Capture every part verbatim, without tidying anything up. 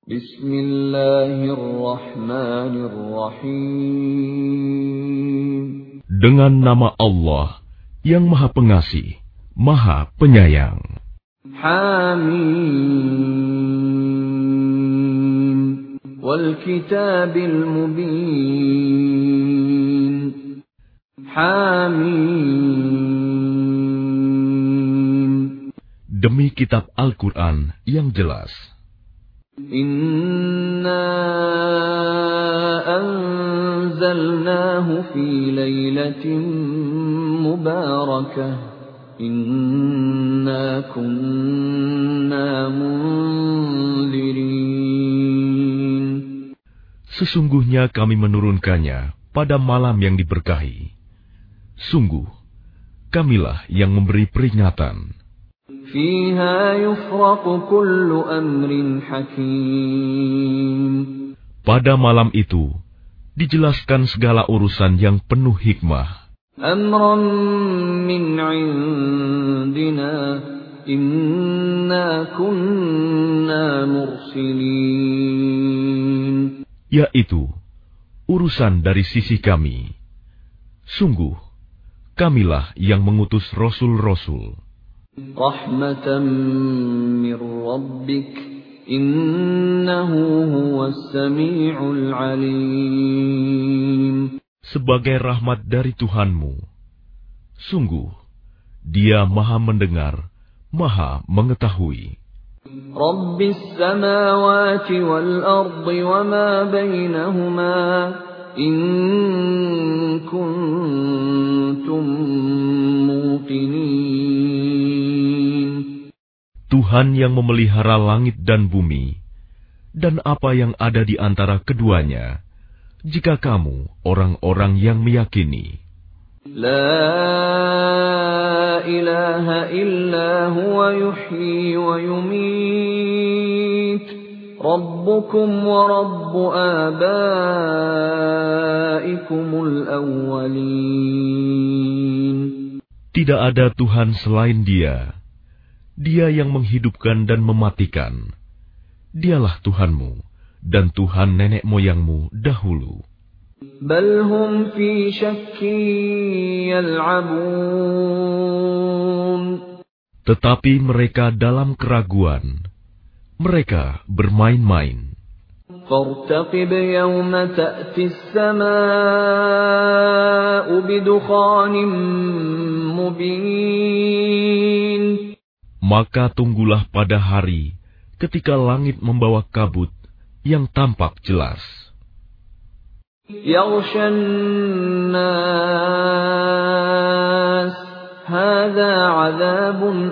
Bismillahirrahmanirrahim. Dengan nama Allah yang Maha Pengasih, Maha Penyayang. Hamim wal kitabil mubin. Hamim. Demi kitab Al-Quran yang jelas. Inna anzalnahu fi lailatin mubarakah. Inna kunna munzirin. Sesungguhnya kami menurunkannya pada malam yang diberkahi. Sungguh, kamilah yang memberi peringatan. Fiha yufraqu kullu amrin hakim. Pada malam itu, dijelaskan segala urusan yang penuh hikmah. Amran min indina, inna kunna mursilin. Yaitu, urusan dari sisi kami. Sungguh, kamilah yang mengutus rasul-rasul. Rahmatan min rabbik, innahu huwas sami'ul alim. Sebagai rahmat dari Tuhanmu, sungguh Dia Maha mendengar, Maha mengetahui. Rabbis samawati wal ardi wa ma bainahuma, in kuntum muqinin. Tuhan yang memelihara langit dan bumi, dan apa yang ada di antara keduanya, jika kamu orang-orang yang meyakini. La ilaha illa huwa yuhyi wa yumit. Rabbukum wa rabbu abaikumul awwalin. Tidak ada Tuhan selain Dia. Dia yang menghidupkan dan mematikan. Dialah Tuhanmu dan Tuhan nenek moyangmu dahulu. Bal hum fi syakkin yal'abun. Tetapi mereka dalam keraguan. Mereka bermain-main. Fartaqib yawma ta'ti as-samaa'u bidukhanin mubin. Maka tunggulah pada hari ketika langit membawa kabut yang tampak jelas. Yaghshan nas, hadza 'adzabun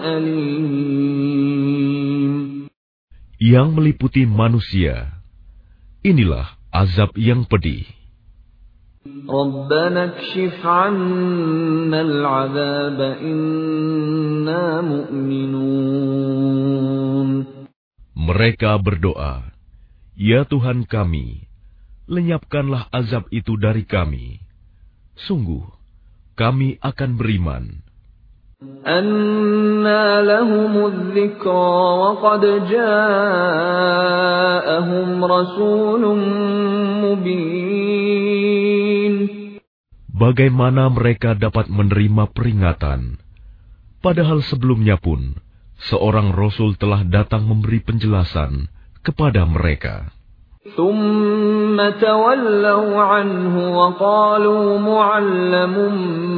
alim. Yang meliputi manusia, inilah azab yang pedih. Rabbana kshif 'anna al-'adzaba inna mu'minun. Mereka berdoa, Ya Tuhan kami, lenyapkanlah azab itu dari kami. Sungguh, kami akan beriman. Anna lahumudz dzikra wa qad ja'ahum rasulun mubin. Bagaimana mereka dapat menerima peringatan, padahal sebelumnya pun seorang rasul telah datang memberi penjelasan kepada mereka. Thumma tawallaw anhu wa qalu mu'allamun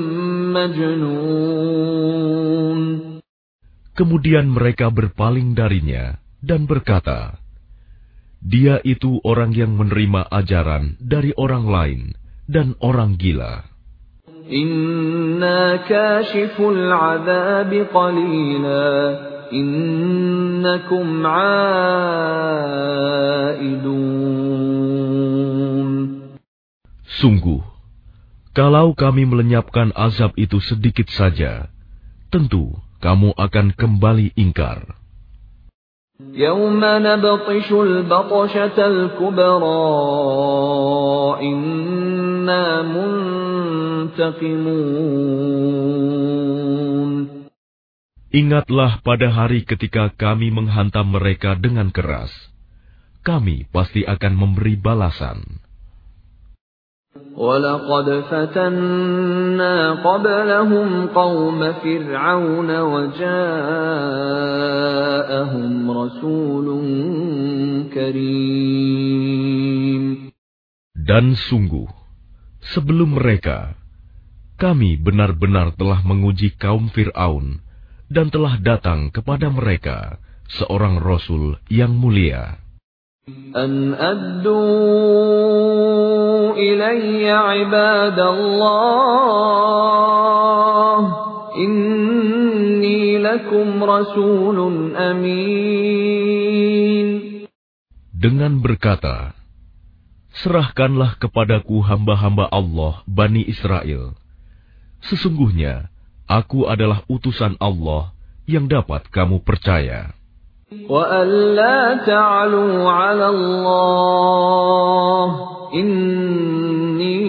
majnun. Kemudian mereka berpaling darinya dan berkata, Dia itu orang yang menerima ajaran dari orang lain dan orang gila. Inna kashiful 'adzabi qalila, innakum 'aidun. Sungguh, kalau kami melenyapkan azab itu sedikit saja, tentu kamu akan kembali ingkar. Yawma nabtishul batshatal kubra, inna muntaqimun. Ingatlah pada hari ketika kami menghantam mereka dengan keras. kami pasti akan memberi balasan. وَلَقَدْ فَتَنَّا قَبْلَهُمْ قَوْمَ فِرْعَوْنَ وَجَاءَهُمْ رَسُولٌ كَرِيمٌ. Dan sungguh, sebelum mereka, kami benar-benar telah menguji kaum Fir'aun, dan telah datang kepada mereka seorang Rasul yang mulia. An addu ilayya ibadallah, inni lakum rasulun amin. Dengan berkata, serahkanlah kepadaku hamba-hamba Allah Bani Israel. Sesungguhnya, aku adalah utusan Allah yang dapat kamu percaya. وَأَن لَّا تَعْلُوا عَلَى اللَّهِ إِنِّي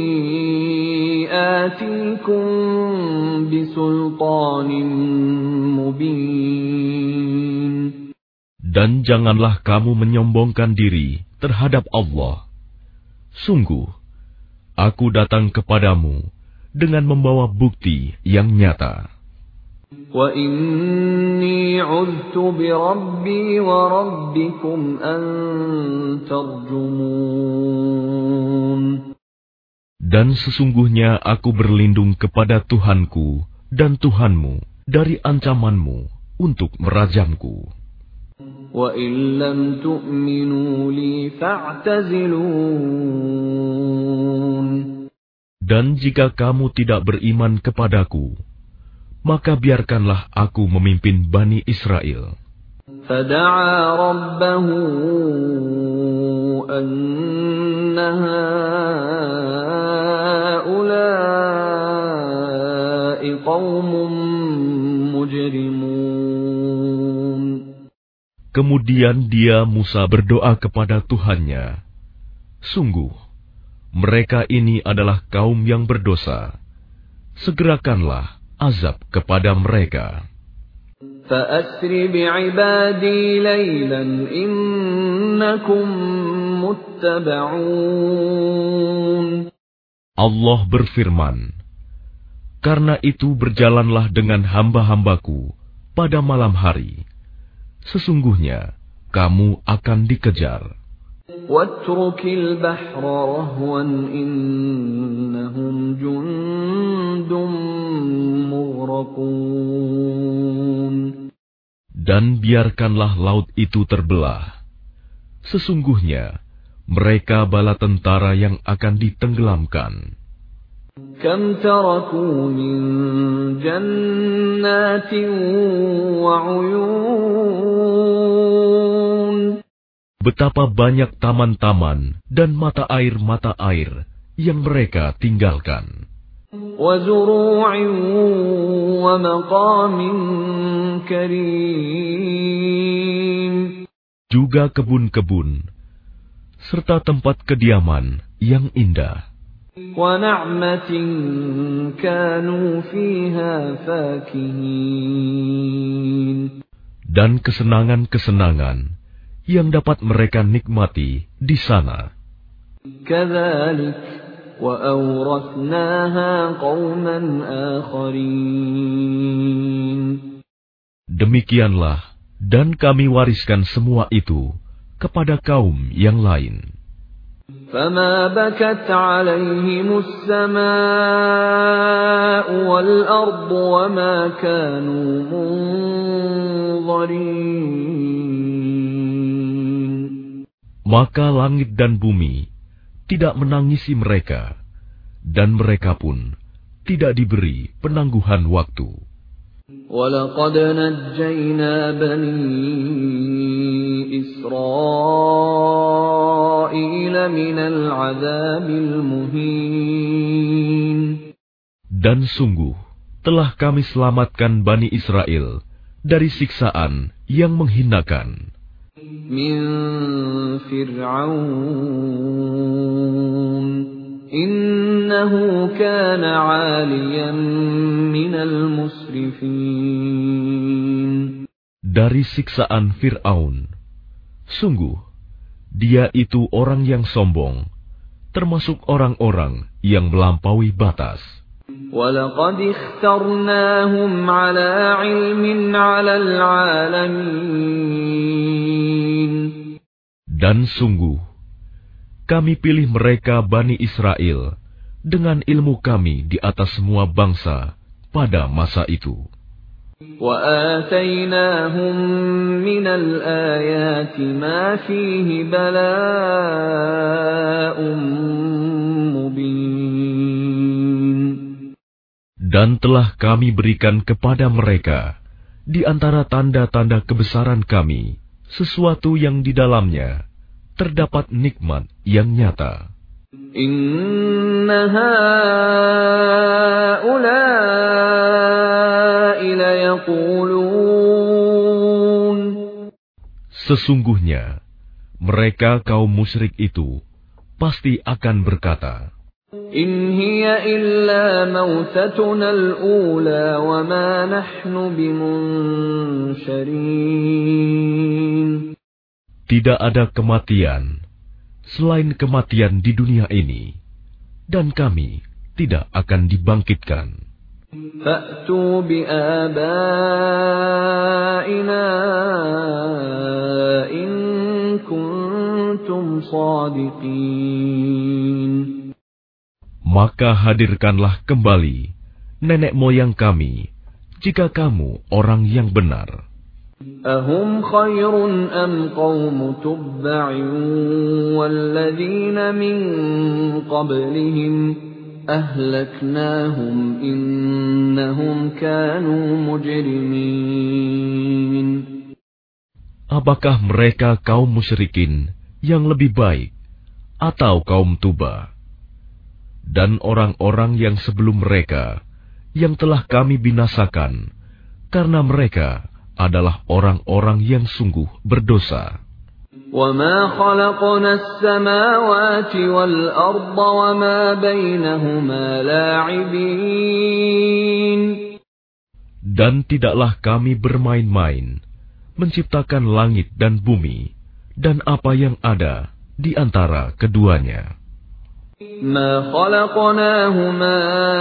آتِيكُم بِسُلْطَانٍ مُّبِينٍ. Dan janganlah kamu menyombongkan diri terhadap Allah. Sungguh, aku datang kepadamu dengan membawa bukti yang nyata. وَإِنِّي عُذْتُ بِرَبِّي وَرَبِّكُمْ أَن تَرْجُمُونِ. Dan sesungguhnya aku berlindung kepada Tuhanku dan Tuhanmu dari ancamanmu untuk merajamku. وَإِن لَّمْ تُؤْمِنُوا لِي فَاعْتَزِلُونِ. Dan jika kamu tidak beriman kepadaku, maka biarkanlah aku memimpin Bani Israel. فَدَعَا رَبَّهُ أَنَّ هَٰؤُلَاءِ قَوْمٌ مُجْرِمُونَ. Kemudian dia Musa berdoa kepada Tuhannya, sungguh, mereka ini adalah kaum yang berdosa. Segerakanlah azab kepada mereka. فَأَسْرِ بِعِبَادِي لَيْلًا إِنَّكُمْ مُتَّبَعُونَ. Allah berfirman, karena itu berjalanlah dengan hamba-hambaku pada malam hari. Sesungguhnya kamu akan dikejar. وَاتْرُكِ الْبَحْرَ رَهْوًا إِنَّهُمْ جُندٌ مُغْرَقُونَ. Dan biarkanlah laut itu terbelah. Sesungguhnya mereka bala tentara yang akan ditenggelamkan. كَمْ تَرَكُوا مِنْ جَنَّاتٍ وَعُيُونٍ. Betapa banyak taman-taman dan mata air-mata air yang mereka tinggalkan. وَزُرُوعٍ وَمَقَامٍ كَرِيمٍ. Juga kebun-kebun, serta tempat kediaman yang indah. وَنَعْمَةٍ كَانُوا فِيهَا فَاكِهِينَ. Dan kesenangan-kesenangan yang dapat mereka nikmati di sana. كَذَلِكَ وَأَوْرَثْنَاهَا قَوْمًا آخَرِينَ. Demikianlah, dan kami wariskan semua itu kepada kaum yang lain. فَمَا بَكَتْ عَلَيْهِمُ السَّمَاءُ وَالْأَرْضُ وَمَا كَانُوا مُنظَرِينَ. Maka langit dan bumi tidak menangisi mereka, dan mereka pun tidak diberi penangguhan waktu. وَلَقَدْ نَجَّيْنَا بَنِي إِسْرَائِيلَ مِنَ الْعَذَابِ الْمُهِينِ. Dan sungguh telah kami selamatkan Bani Israel dari siksaan yang menghinakan. مِنْ فِرْعَوْنَ إِنَّهُ كَانَ عَالِيًا مِنَ الْمُسْرِفِينَ. Dari siksaan Fir'aun, sungguh Dia itu orang yang sombong, termasuk orang-orang yang melampaui batas. وَلَقَدِ اخْتَرْنَاهُمْ عَلَى عِلْمٍ عَلَى الْعَالَمِينَ. Dan sungguh, kami pilih mereka Bani Israel dengan ilmu kami di atas semua bangsa pada masa itu. وَآتَيْنَاهُمْ مِنَ الْآيَاتِ مَا فِيهِ بَلَاءٌ مُبِينٌ. Dan telah kami berikan kepada mereka di antara tanda-tanda kebesaran kami sesuatu yang di dalamnya terdapat nikmat yang nyata. Inna haula'i layaqulun. Sesungguhnya mereka kaum musyrik itu pasti akan berkata, In hiya illa mautatuna al-ula wa ma nahnu bimunsharin. Tidak ada kematian selain kematian di dunia ini, dan kami tidak akan dibangkitkan. Fa'tu bi'abaina in kuntum shadiqin. Maka hadirkanlah kembali nenek moyang kami, jika kamu orang yang benar. Ahum khairun am qawmu tubba'in walladzina min qablihim ahlaknahum innahum kanu mujrimin. Apakah mereka kaum musyrikin yang lebih baik atau kaum Tuba? Dan orang-orang yang sebelum mereka, yang telah kami binasakan, karena mereka adalah orang-orang yang sungguh berdosa. وَمَا خَلَقْنَا السَّمَاوَاتِ وَالْأَرْضَ وَمَا بَيْنَهُمَا لَاعِبِينَ. Dan tidaklah kami bermain-main, menciptakan langit dan bumi, dan apa yang ada di antara keduanya. ما خلقناهما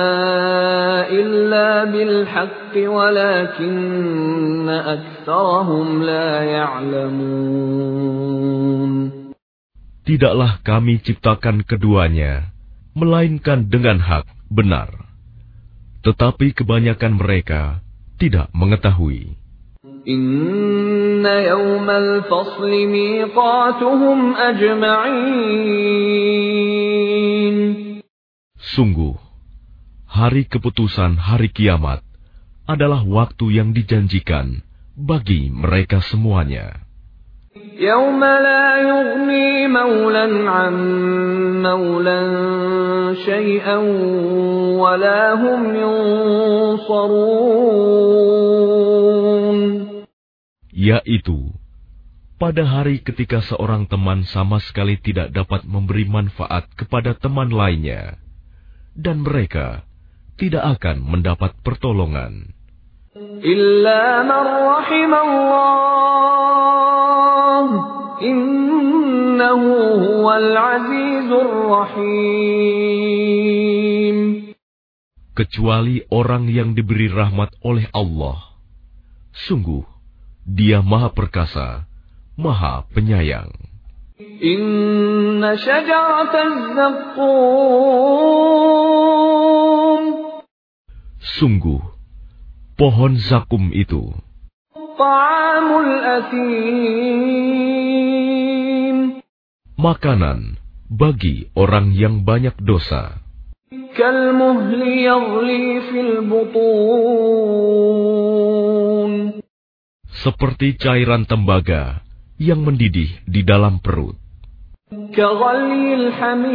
إلا بالحق ولكن أكثرهم لا يعلمون. Tidaklah kami ciptakan keduanya, melainkan dengan hak benar. Tetapi kebanyakan mereka tidak mengetahui. Inna yawmal fasli miqatuhum ajma'in. Sungguh, hari keputusan hari kiamat adalah waktu yang dijanjikan bagi mereka semuanya. Yawma la yughni maulan 'an maulan syai'an wa la hum yunsarun. Yaitu, pada hari ketika seorang teman sama sekali tidak dapat memberi manfaat kepada teman lainnya, dan mereka tidak akan mendapat pertolongan. Illa man rahimallah, innahu huwal azizur rahim. Kecuali orang yang diberi rahmat oleh Allah. Sungguh, Dia Maha Perkasa, Maha Penyayang. Inna syajarataz zaqqum. Sungguh, pohon zakum itu Ta'amul athim. makanan bagi orang yang banyak dosa. Kalmuhli yaghli fil butun. Seperti cairan tembaga yang mendidih di dalam perut. Kaghalil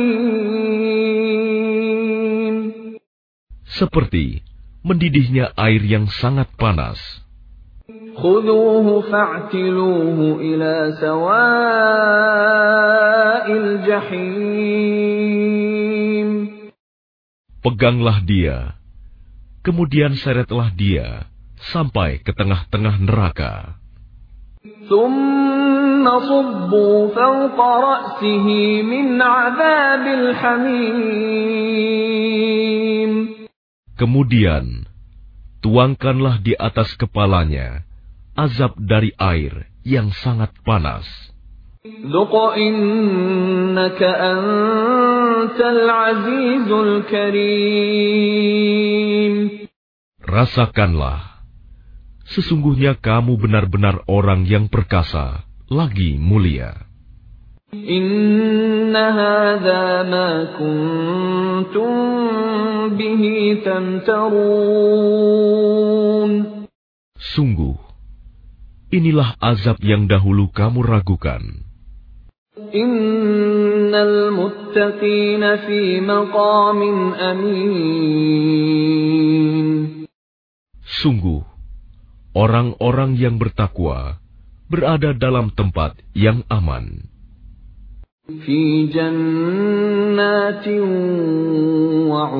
hamim. Seperti mendidihnya air yang sangat panas. Khudhuhu fa'tiluhu ila sawa'il jahim. Peganglah dia, kemudian seretlah dia sampai ke tengah-tengah neraka. ثم صبوا فوق رأسه من عذاب الحميم. Kemudian tuangkanlah di atas kepalanya azab dari air yang sangat panas. ذُقْ إِنَّكَ أَنْتَ الْعَزِيزُ الْكَرِيمُ. Rasakanlah, sesungguhnya kamu benar-benar orang yang perkasa, lagi mulia. إِنَّ هَذَا مَا كُنْتُمْ بِهِ تَمْتَرُونَ. Sungguh, inilah azab yang dahulu kamu ragukan. Innal muttaqina fi maqamin amin. Sungguh, orang-orang yang bertakwa berada dalam tempat yang aman. Fi jannatin wa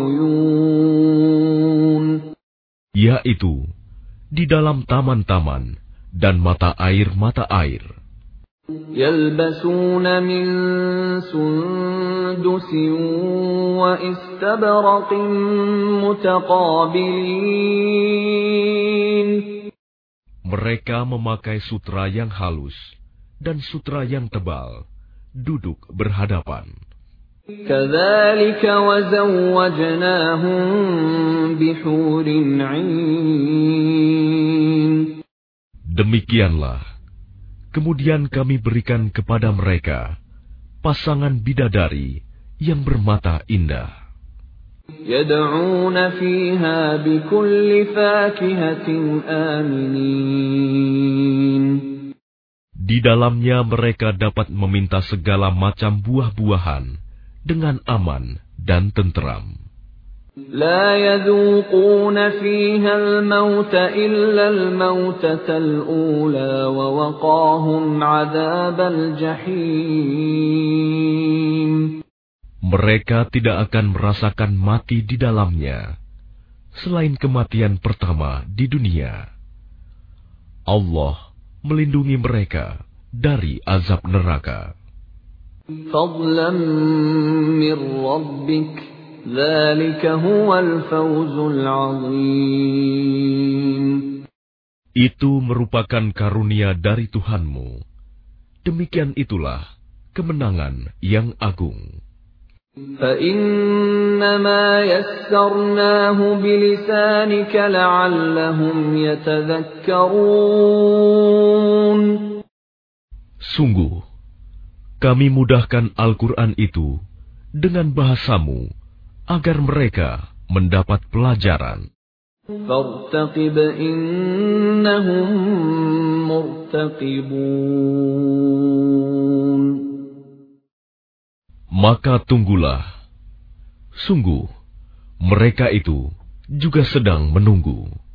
uyun. Yaitu di dalam taman-taman dan mata air-mata air. Yalbasuna min sundusin wa istabraqin mutaqabilin. Mereka memakai sutra yang halus dan sutra yang tebal, duduk berhadapan. Kadzalika wa zawwajnahum bihurin 'ain. Demikianlah, kemudian kami berikan kepada mereka pasangan bidadari yang bermata indah. Yad'una fiha bikulli fakihatin aminin. Di dalamnya mereka dapat meminta segala macam buah-buahan dengan aman dan tenteram. La yadhuquna fiha al-mauta illa al-mautata al-ula wa waqahum 'adzabal jahim. Mereka tidak akan merasakan mati di dalamnya selain kematian pertama di dunia. Allah melindungi mereka dari azab neraka. Fadlan min rabbik, dzalika huwal fawzul 'azim. Itu merupakan karunia dari Tuhanmu. Demikian itulah kemenangan yang agung. فَإِنَّمَا يَسَّرْنَاهُ بِلِسَانِكَ لَعَلَّهُمْ يَتَذَكَّرُونَ. Sungguh, kami mudahkan Al-Quran itu dengan bahasamu agar mereka mendapat pelajaran. فَارْتَقِبْ إِنَّهُمْ مُرْتَقِبُونَ. Maka tunggulah, sungguh mereka itu juga sedang menunggu.